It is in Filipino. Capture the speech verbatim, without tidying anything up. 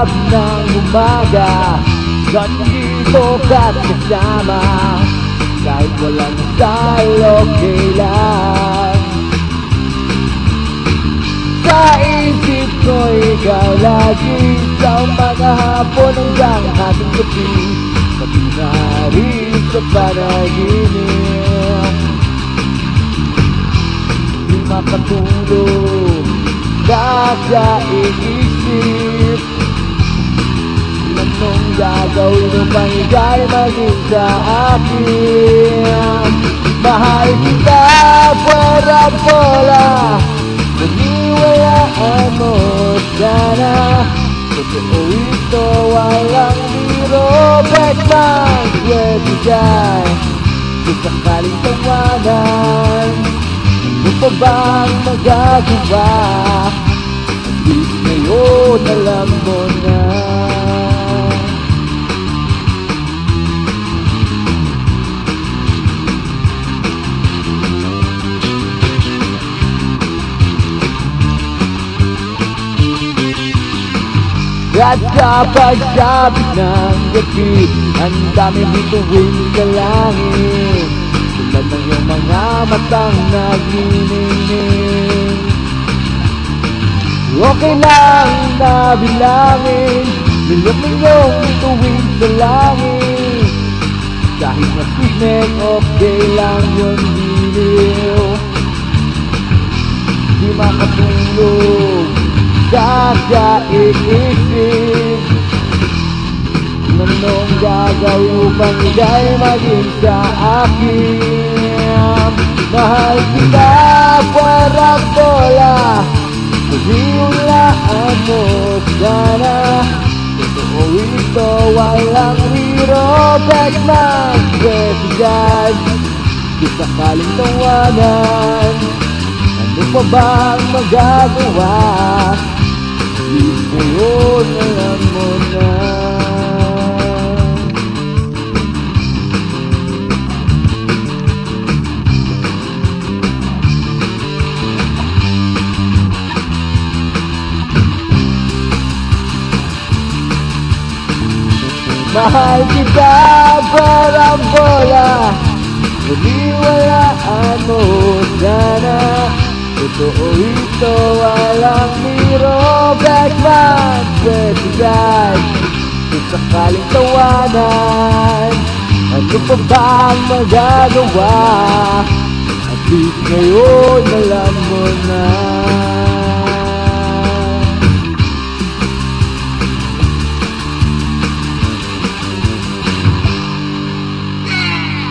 sarap ng umaga, nandito ka't kasama. Kahit walang style, okay lang. Sa isip ko ikaw lagi, sa umaga, hapon hanggang hating gabi, pati na rin sa panaginip. Di makatulog, kakaisip, anong gagawin upang ika'y maging sa akin. Mahal kita, fuera bola, paniwalaan mo sana. Totoo ito, walang biro, Beckman, pwede dyan kung sakaling tawanan. Ano pa bang magagawa? At least ngayon alam mo na. At kapag sabit ng gabi, ang dami bituin sa langit, tulad ng iyong mga matang nagniningning. Okay lang na bilangin, milyon milyong bituin sa langit. Kahit masisnek, okay lang yun diliw. Di makatulog, kakaisip, anong gagawin upang ika'y maging sa akin. Mahal kita, fuera bola, paniwalaan mo sana. Totoo ito, walang biro, Beckman, pwede dyan kung sakaling tawanan. Ano pa bang magagawa? Ngayon alam mo na. Mahal kita, fuera bola, paniwalaan mo sana. Totoo ito, walang biro, Beckman, pwede dyan kung sakaling tawanan. Ano pa bang magagawa? At least ngayon alam mo na.